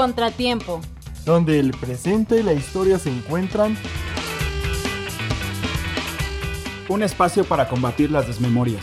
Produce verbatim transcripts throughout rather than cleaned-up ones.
Contratiempo, donde el presente y la historia se encuentran. Un espacio para combatir las desmemorias.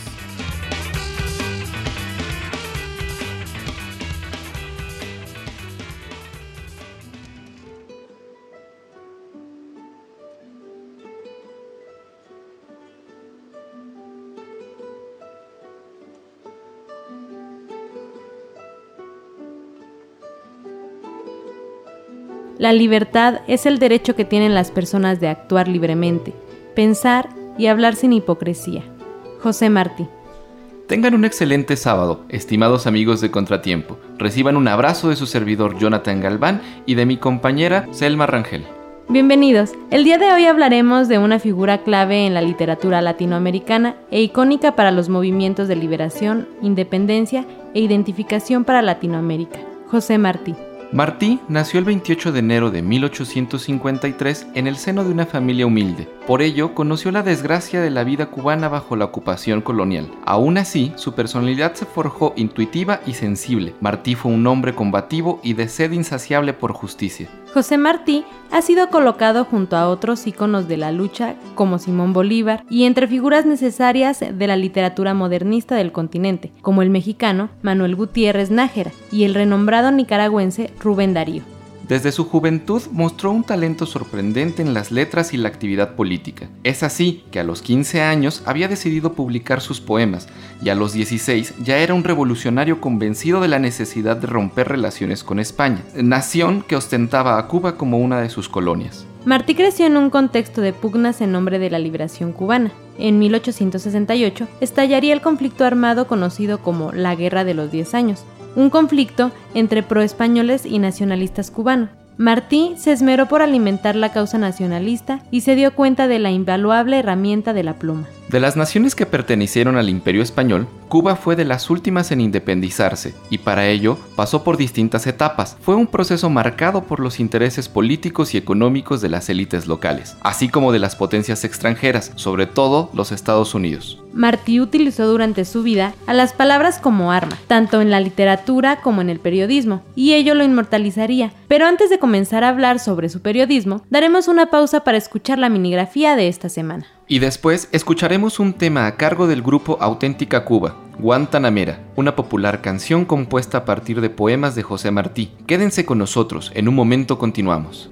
La libertad es el derecho que tienen las personas de actuar libremente, pensar y hablar sin hipocresía. José Martí. Tengan un excelente sábado, estimados amigos de Contratiempo. Reciban un abrazo de su servidor Jonathan Galván y de mi compañera Selma Rangel. Bienvenidos. El día de hoy hablaremos de una figura clave en la literatura latinoamericana e icónica para los movimientos de liberación, independencia e identificación para Latinoamérica. José Martí. Martí nació el veintiocho de enero de mil ochocientos cincuenta y tres en el seno de una familia humilde. Por ello, conoció la desgracia de la vida cubana bajo la ocupación colonial. Aún así, su personalidad se forjó intuitiva y sensible. Martí fue un hombre combativo y de sed insaciable por justicia. José Martí ha sido colocado junto a otros íconos de la lucha como Simón Bolívar y entre figuras necesarias de la literatura modernista del continente, como el mexicano Manuel Gutiérrez Nájera y el renombrado nicaragüense Rubén Darío. Desde su juventud mostró un talento sorprendente en las letras y la actividad política. Es así que a los quince años había decidido publicar sus poemas y a los dieciséis ya era un revolucionario convencido de la necesidad de romper relaciones con España, nación que ostentaba a Cuba como una de sus colonias. Martí creció en un contexto de pugnas en nombre de la liberación cubana. En mil ochocientos sesenta y ocho estallaría el conflicto armado conocido como la Guerra de los Diez Años, un conflicto entre proespañoles y nacionalistas cubanos. Martí se esmeró por alimentar la causa nacionalista y se dio cuenta de la invaluable herramienta de la pluma. De las naciones que pertenecieron al Imperio Español, Cuba fue de las últimas en independizarse y para ello pasó por distintas etapas. Fue un proceso marcado por los intereses políticos y económicos de las élites locales, así como de las potencias extranjeras, sobre todo los Estados Unidos. Martí utilizó durante su vida a las palabras como arma, tanto en la literatura como en el periodismo, y ello lo inmortalizaría. Pero antes de comenzar a hablar sobre su periodismo, daremos una pausa para escuchar la minigrafía de esta semana. Y después escucharemos un tema a cargo del grupo Auténtica Cuba, Guantanamera, una popular canción compuesta a partir de poemas de José Martí. Quédense con nosotros, en un momento continuamos.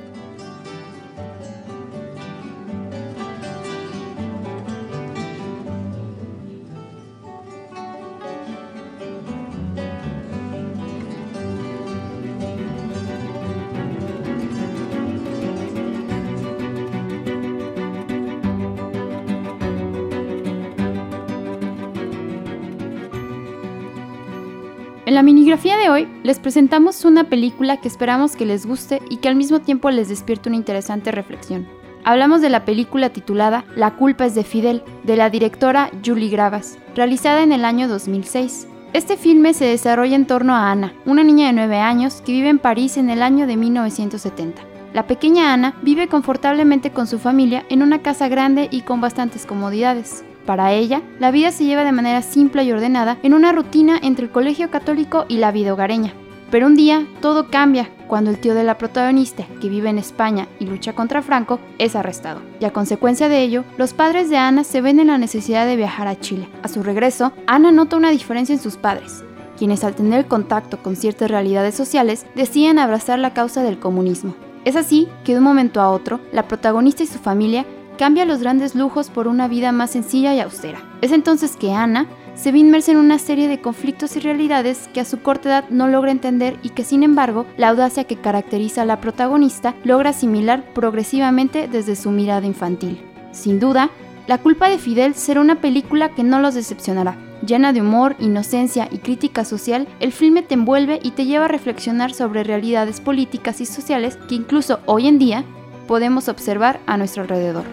En la minigrafía de hoy les presentamos una película que esperamos que les guste y que al mismo tiempo les despierte una interesante reflexión. Hablamos de la película titulada La culpa es de Fidel, de la directora Julie Gravas, realizada en el año dos mil seis. Este filme se desarrolla en torno a Ana, una niña de nueve años que vive en París en el año de mil novecientos setenta. La pequeña Ana vive confortablemente con su familia en una casa grande y con bastantes comodidades. Para ella, la vida se lleva de manera simple y ordenada en una rutina entre el colegio católico y la vida hogareña. Pero un día, todo cambia cuando el tío de la protagonista, que vive en España y lucha contra Franco, es arrestado. Y a consecuencia de ello, los padres de Ana se ven en la necesidad de viajar a Chile. A su regreso, Ana nota una diferencia en sus padres, quienes al tener contacto con ciertas realidades sociales, deciden abrazar la causa del comunismo. Es así que de un momento a otro, la protagonista y su familia cambia los grandes lujos por una vida más sencilla y austera. Es entonces que Ana se ve inmersa en una serie de conflictos y realidades que a su corta edad no logra entender y que, sin embargo, la audacia que caracteriza a la protagonista logra asimilar progresivamente desde su mirada infantil. Sin duda, La culpa de Fidel será una película que no los decepcionará. Llena de humor, inocencia y crítica social, el filme te envuelve y te lleva a reflexionar sobre realidades políticas y sociales que incluso hoy en día podemos observar a nuestro alrededor.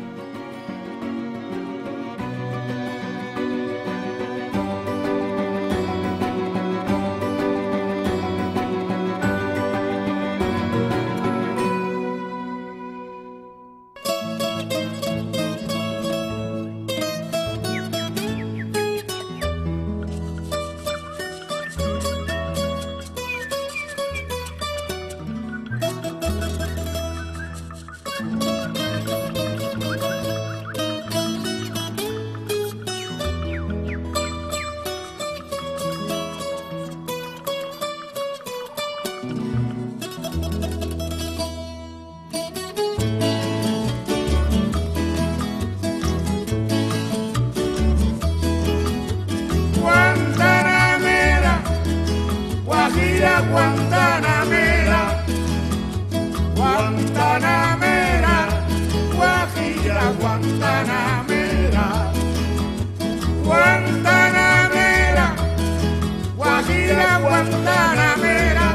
Guantanamera,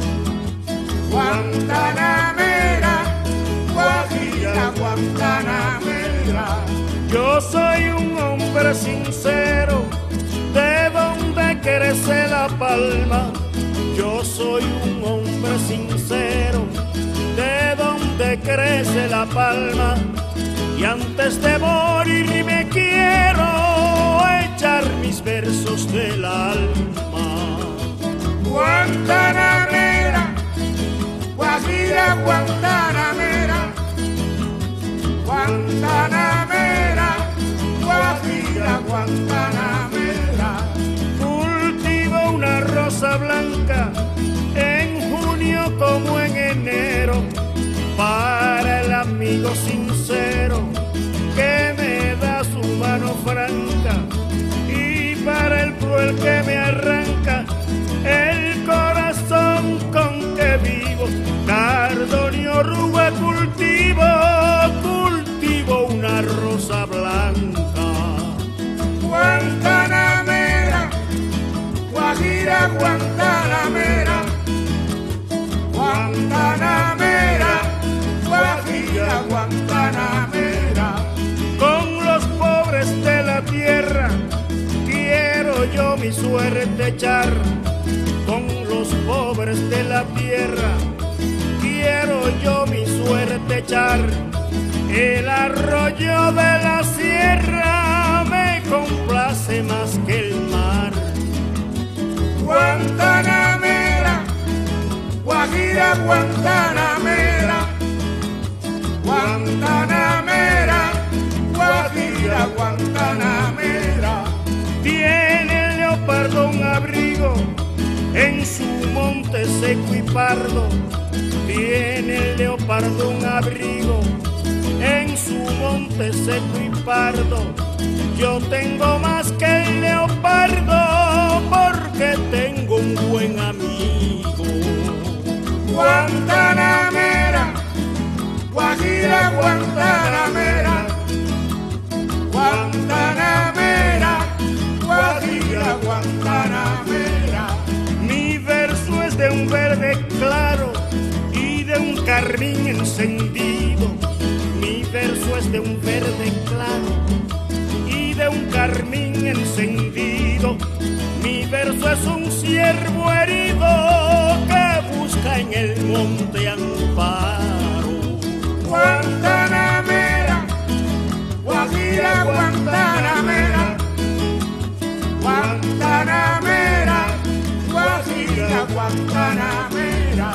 Guantanamera, Guajira, Guantanamera. Yo soy un hombre sincero, de donde crece la palma. Yo soy un hombre sincero, de donde crece la palma. Y antes de morir me quiero echar mis versos del alma. Guantanamera, Guajira, Guantanamera, Guantanamera, Guajira, Guantanamera. Cultivo una rosa blanca en junio como en enero, para el amigo sincero que me da su mano franca, y para el cruel que me arranca el corazón con que vivo. Cardonio Rúa cultivo, cultivo una rosa blanca. Guantanamera, Guajira, Guantanamera, Guantanamera, Guajira, Guantanamera. Con los pobres de la tierra quiero yo mi suerte echar. Con los pobres de la tierra quiero yo mi suerte echar. El arroyo de la sierra me complace más que el mar. Guantanamera, Guajira, Guantanamera, Guantanamera, Guajira, Guantanamera. Tiene el leopardo un abrigo en su monte seco y pardo. Tiene el leopardo un abrigo en su monte seco y pardo. Yo tengo más que el leopardo porque tengo un buen amigo. Guantanamera, Guajira, Guantanamera, Guantanamera, Guajira, Guantanamera. Mi verso es de un verde claro y de un carmín encendido. Mi verso es de un verde claro y de un carmín encendido. Mi verso es un ciervo herido que busca en el monte amparo. Guantanamera, Guajira, Guantanamera, Guantanamera, Guajira, Guantanamera.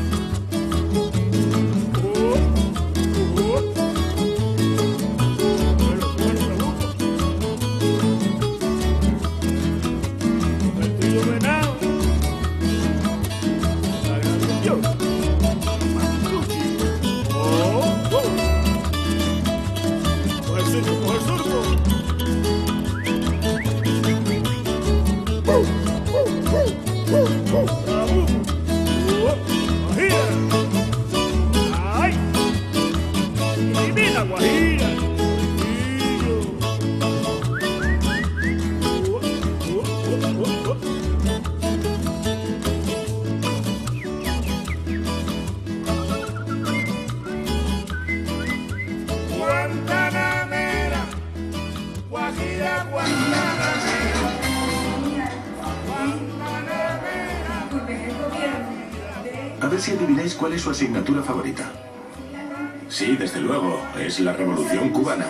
A ver si adivináis cuál es su asignatura favorita. Sí, desde luego, es la Revolución Cubana.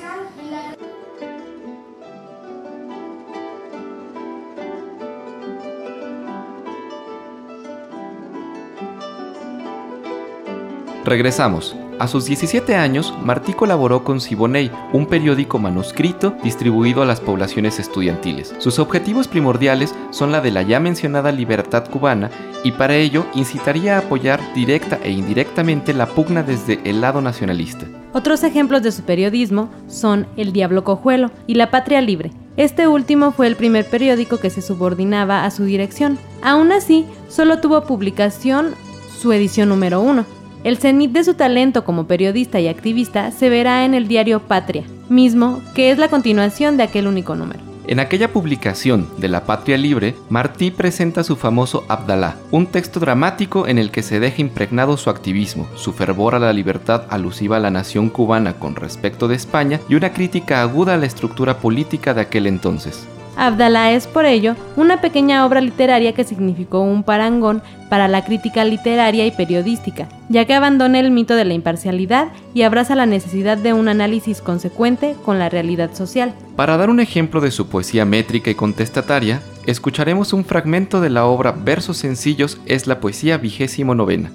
Regresamos. A sus diecisiete años, Martí colaboró con Siboney, un periódico manuscrito distribuido a las poblaciones estudiantiles. Sus objetivos primordiales son la de la ya mencionada libertad cubana, y para ello incitaría a apoyar directa e indirectamente la pugna desde el lado nacionalista. Otros ejemplos de su periodismo son El Diablo Cojuelo y La Patria Libre. Este último fue el primer periódico que se subordinaba a su dirección. Aún así, solo tuvo publicación su edición número uno. El cenit de su talento como periodista y activista se verá en el diario Patria, mismo que es la continuación de aquel único número. En aquella publicación de La Patria Libre, Martí presenta su famoso Abdalá, un texto dramático en el que se deja impregnado su activismo, su fervor a la libertad alusiva a la nación cubana con respecto de España y una crítica aguda a la estructura política de aquel entonces. Abdalá es, por ello, una pequeña obra literaria que significó un parangón para la crítica literaria y periodística, ya que abandona el mito de la imparcialidad y abraza la necesidad de un análisis consecuente con la realidad social. Para dar un ejemplo de su poesía métrica y contestataria, escucharemos un fragmento de la obra Versos sencillos es la poesía vigésimo novena.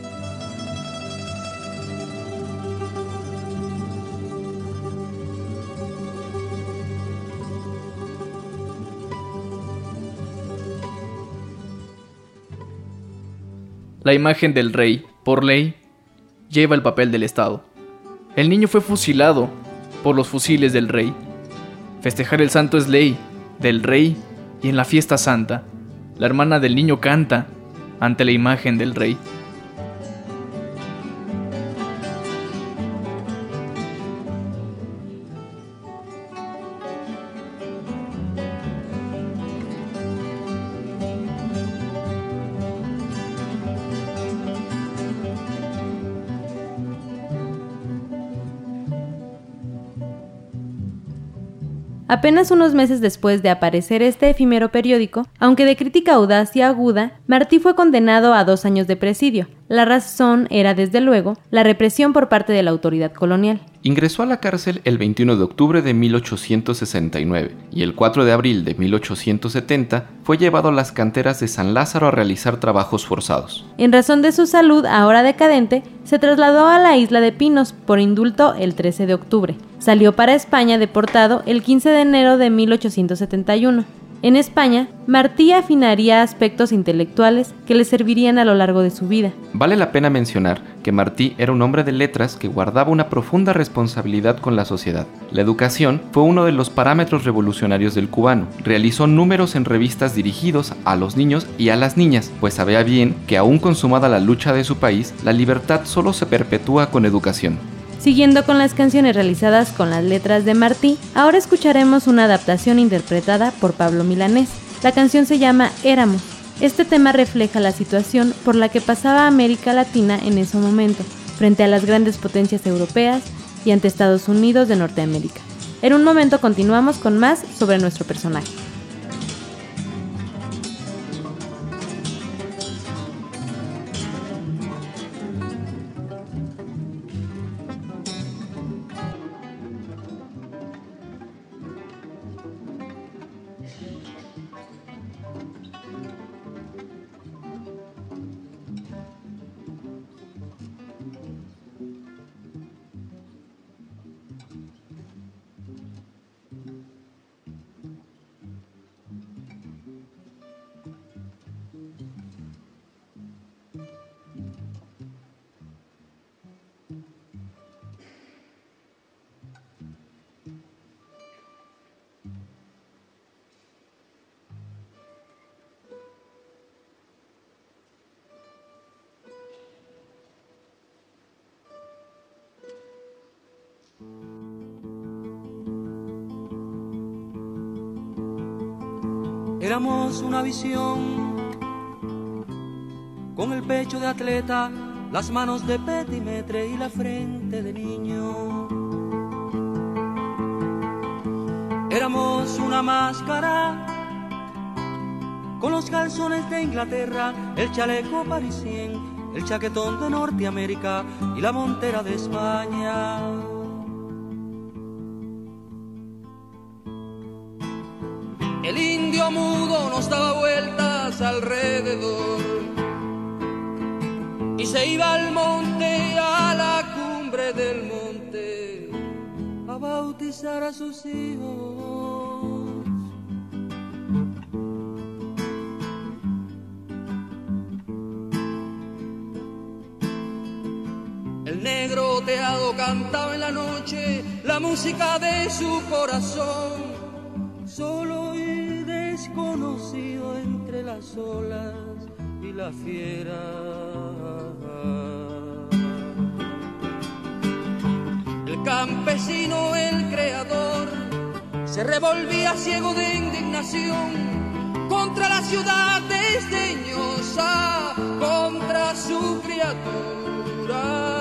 La imagen del rey, por ley, lleva el papel del Estado. El niño fue fusilado por los fusiles del rey. Festejar el santo es ley del rey y en la fiesta santa, la hermana del niño canta ante la imagen del rey. Apenas unos meses después de aparecer este efímero periódico, aunque de crítica audaz y aguda, Martí fue condenado a dos años de presidio. La razón era, desde luego, la represión por parte de la autoridad colonial. Ingresó a la cárcel el veintiuno de octubre de mil ochocientos sesenta y nueve y el cuatro de abril de mil ochocientos setenta fue llevado a las canteras de San Lázaro a realizar trabajos forzados. En razón de su salud, ahora decadente, se trasladó a la isla de Pinos por indulto el trece de octubre. Salió para España deportado el quince de enero de mil ochocientos setenta y uno. En España, Martí afinaría aspectos intelectuales que le servirían a lo largo de su vida. Vale la pena mencionar que Martí era un hombre de letras que guardaba una profunda responsabilidad con la sociedad. La educación fue uno de los parámetros revolucionarios del cubano. Realizó números en revistas dirigidos a los niños y a las niñas, pues sabía bien que aún consumada la lucha de su país, la libertad solo se perpetúa con educación. Siguiendo con las canciones realizadas con las letras de Martí, ahora escucharemos una adaptación interpretada por Pablo Milanés. La canción se llama Éramos. Este tema refleja la situación por la que pasaba América Latina en ese momento, frente a las grandes potencias europeas y ante Estados Unidos de Norteamérica. En un momento continuamos con más sobre nuestro personaje. Éramos una visión, con el pecho de atleta, las manos de petimetre y la frente de niño. Éramos una máscara, con los calzones de Inglaterra, el chaleco parisien, el chaquetón de Norteamérica y la montera de España. El indio mudo nos daba vueltas alrededor y se iba al monte, a la cumbre del monte, a bautizar a sus hijos. El negro teado cantaba en la noche la música de su corazón, solo y desconocido entre las olas y la fiera. El campesino, el creador, se revolvía ciego de indignación contra la ciudad desdeñosa, contra su criatura.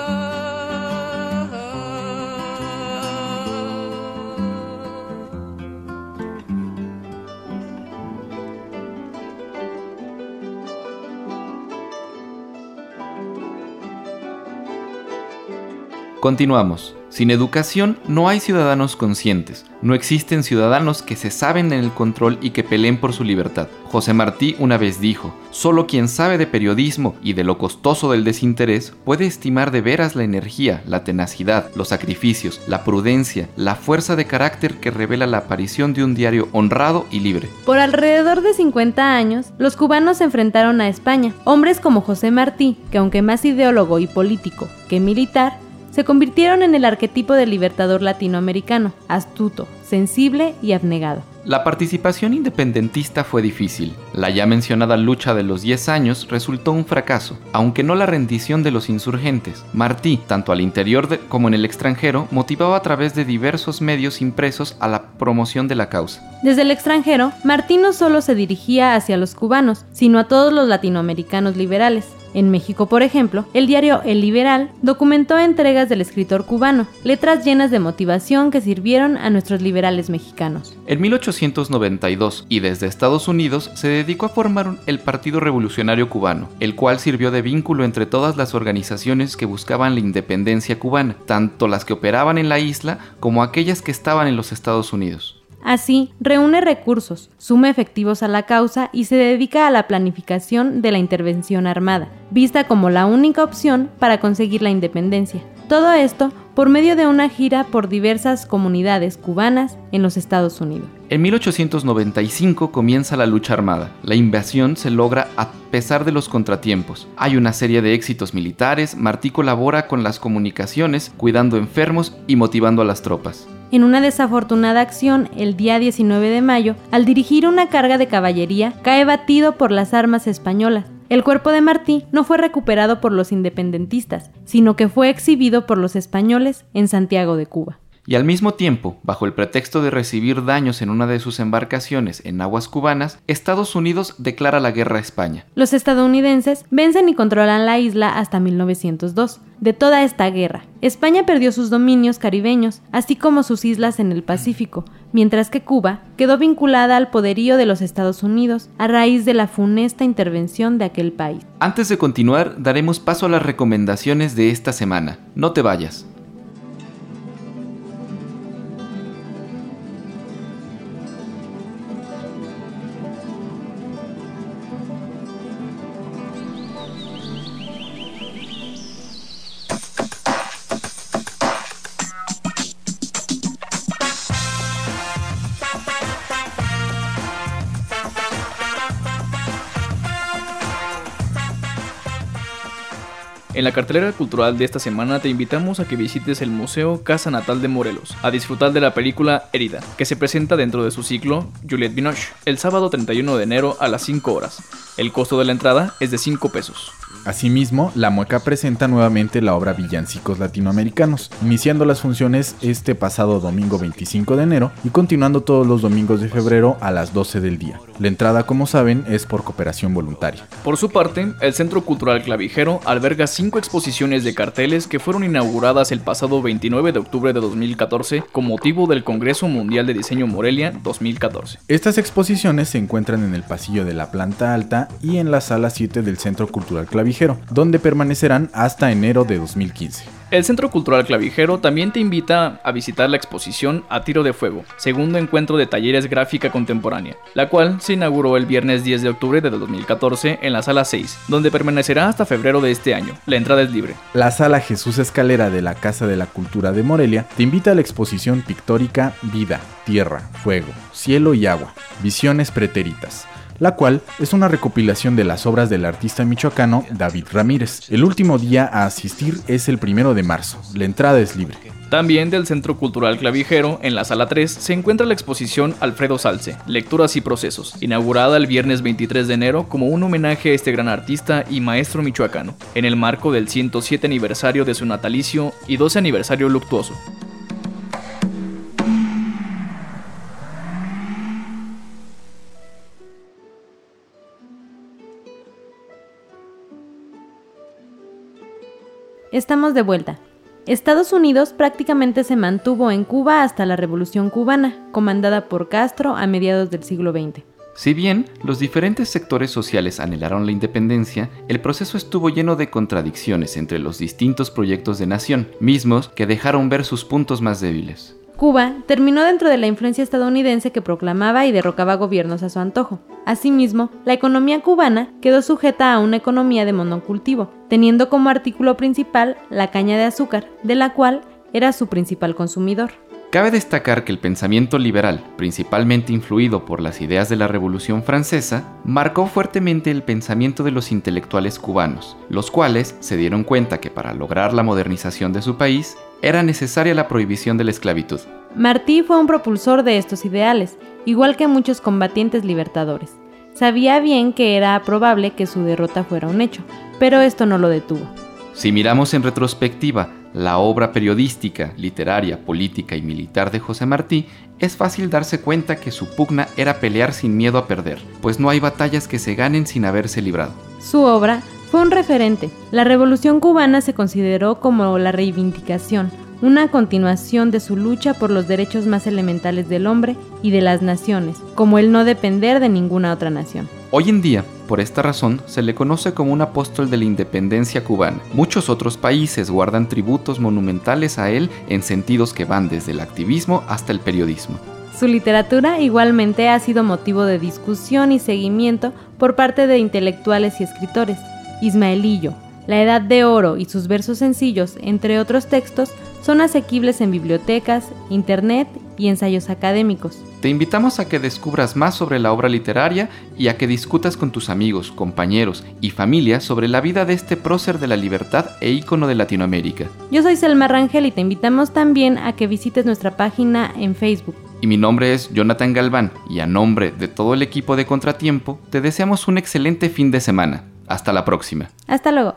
Continuamos. Sin educación no hay ciudadanos conscientes. No existen ciudadanos que se saben en el control y que peleen por su libertad. José Martí una vez dijo: solo quien sabe de periodismo y de lo costoso del desinterés puede estimar de veras la energía, la tenacidad, los sacrificios, la prudencia, la fuerza de carácter que revela la aparición de un diario honrado y libre. Por alrededor de cincuenta años, los cubanos se enfrentaron a España. Hombres como José Martí, que aunque más ideólogo y político que militar, se convirtieron en el arquetipo del libertador latinoamericano, astuto, sensible y abnegado. La participación independentista fue difícil. La ya mencionada lucha de los diez años resultó un fracaso, aunque no la rendición de los insurgentes. Martí, tanto al interior de, como en el extranjero, motivaba a través de diversos medios impresos a la promoción de la causa. Desde el extranjero, Martí no solo se dirigía hacia los cubanos, sino a todos los latinoamericanos liberales. En México, por ejemplo, el diario El Liberal documentó entregas del escritor cubano, letras llenas de motivación que sirvieron a nuestros liberales mexicanos. En mil ochocientos noventa y dos, y desde Estados Unidos, se dedicó a formar el Partido Revolucionario Cubano, el cual sirvió de vínculo entre todas las organizaciones que buscaban la independencia cubana, tanto las que operaban en la isla como aquellas que estaban en los Estados Unidos. Así, reúne recursos, suma efectivos a la causa y se dedica a la planificación de la intervención armada, vista como la única opción para conseguir la independencia. Todo esto por medio de una gira por diversas comunidades cubanas en los Estados Unidos. En mil ochocientos noventa y cinco comienza la lucha armada. La invasión se logra a pesar de los contratiempos. Hay una serie de éxitos militares. Martí colabora con las comunicaciones, cuidando enfermos y motivando a las tropas. En una desafortunada acción, el día diecinueve de mayo, al dirigir una carga de caballería, cae batido por las armas españolas. El cuerpo de Martí no fue recuperado por los independentistas, sino que fue exhibido por los españoles en Santiago de Cuba. Y al mismo tiempo, bajo el pretexto de recibir daños en una de sus embarcaciones en aguas cubanas, Estados Unidos declara la guerra a España. Los estadounidenses vencen y controlan la isla hasta mil novecientos dos. De toda esta guerra, España perdió sus dominios caribeños, así como sus islas en el Pacífico, mientras que Cuba quedó vinculada al poderío de los Estados Unidos a raíz de la funesta intervención de aquel país. Antes de continuar, daremos paso a las recomendaciones de esta semana. No te vayas. En la cartelera cultural de esta semana te invitamos a que visites el Museo Casa Natal de Morelos, a disfrutar de la película Herida, que se presenta dentro de su ciclo Juliette Binoche, el sábado treinta y uno de enero a las cinco horas. El costo de la entrada es de cinco pesos. Asimismo, La Mueca presenta nuevamente la obra Villancicos Latinoamericanos, iniciando las funciones este pasado domingo veinticinco de enero y continuando todos los domingos de febrero a las doce del día. La entrada, como saben, es por cooperación voluntaria. Por su parte, el Centro Cultural Clavijero alberga cinco exposiciones de carteles que fueron inauguradas el pasado veintinueve de octubre de dos mil catorce con motivo del Congreso Mundial de Diseño Morelia dos mil catorce. Estas exposiciones se encuentran en el pasillo de la planta alta y en la sala siete del Centro Cultural Clavijero, donde permanecerán hasta enero de dos mil quince. El Centro Cultural Clavijero también te invita a visitar la exposición A Tiro de Fuego, segundo encuentro de talleres gráfica contemporánea, la cual se inauguró el viernes diez de octubre de dos mil catorce en la sala seis, donde permanecerá hasta febrero de este año. La entrada es libre. La sala Jesús Escalera de la Casa de la Cultura de Morelia te invita a la exposición pictórica Vida, Tierra, Fuego, Cielo y Agua, Visiones Pretéritas, la cual es una recopilación de las obras del artista michoacano David Ramírez. El último día a asistir es el primero de marzo. La entrada es libre. También del Centro Cultural Clavijero, en la sala tres, se encuentra la exposición Alfredo Salce, Lecturas y Procesos, inaugurada el viernes veintitrés de enero como un homenaje a este gran artista y maestro michoacano, en el marco del ciento siete aniversario de su natalicio y doce aniversario luctuoso. Estamos de vuelta. Estados Unidos prácticamente se mantuvo en Cuba hasta la Revolución Cubana, comandada por Castro a mediados del siglo veinte. Si bien los diferentes sectores sociales anhelaron la independencia, el proceso estuvo lleno de contradicciones entre los distintos proyectos de nación, mismos que dejaron ver sus puntos más débiles. Cuba terminó dentro de la influencia estadounidense que proclamaba y derrocaba gobiernos a su antojo. Asimismo, la economía cubana quedó sujeta a una economía de monocultivo, teniendo como artículo principal la caña de azúcar, de la cual era su principal consumidor. Cabe destacar que el pensamiento liberal, principalmente influido por las ideas de la Revolución Francesa, marcó fuertemente el pensamiento de los intelectuales cubanos, los cuales se dieron cuenta que para lograr la modernización de su país, era necesaria la prohibición de la esclavitud. Martí fue un propulsor de estos ideales, igual que muchos combatientes libertadores. Sabía bien que era probable que su derrota fuera un hecho, pero esto no lo detuvo. Si miramos en retrospectiva la obra periodística, literaria, política y militar de José Martí, es fácil darse cuenta que su pugna era pelear sin miedo a perder, pues no hay batallas que se ganen sin haberse librado. Su obra fue un referente. La Revolución Cubana se consideró como la reivindicación, una continuación de su lucha por los derechos más elementales del hombre y de las naciones, como el no depender de ninguna otra nación. Hoy en día, por esta razón, se le conoce como un apóstol de la independencia cubana. Muchos otros países guardan tributos monumentales a él en sentidos que van desde el activismo hasta el periodismo. Su literatura igualmente ha sido motivo de discusión y seguimiento por parte de intelectuales y escritores. Ismaelillo, La Edad de Oro y sus versos sencillos, entre otros textos, son asequibles en bibliotecas, internet y ensayos académicos. Te invitamos a que descubras más sobre la obra literaria y a que discutas con tus amigos, compañeros y familia sobre la vida de este prócer de la libertad e ícono de Latinoamérica. Yo soy Selma Rangel y te invitamos también a que visites nuestra página en Facebook. Y mi nombre es Jonathan Galván y a nombre de todo el equipo de Contratiempo, te deseamos un excelente fin de semana. Hasta la próxima. Hasta luego.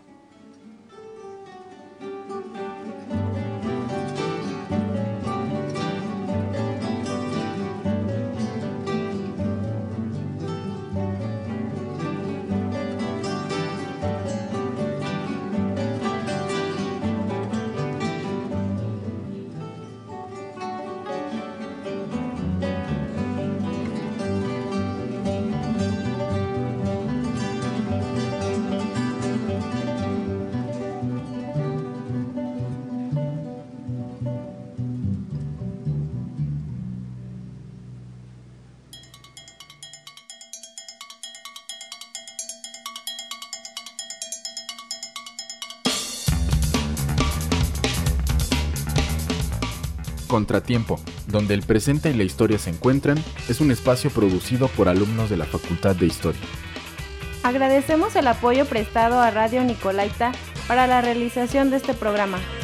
Contratiempo, donde el presente y la historia se encuentran, es un espacio producido por alumnos de la Facultad de Historia. Agradecemos el apoyo prestado a Radio Nicolaita para la realización de este programa.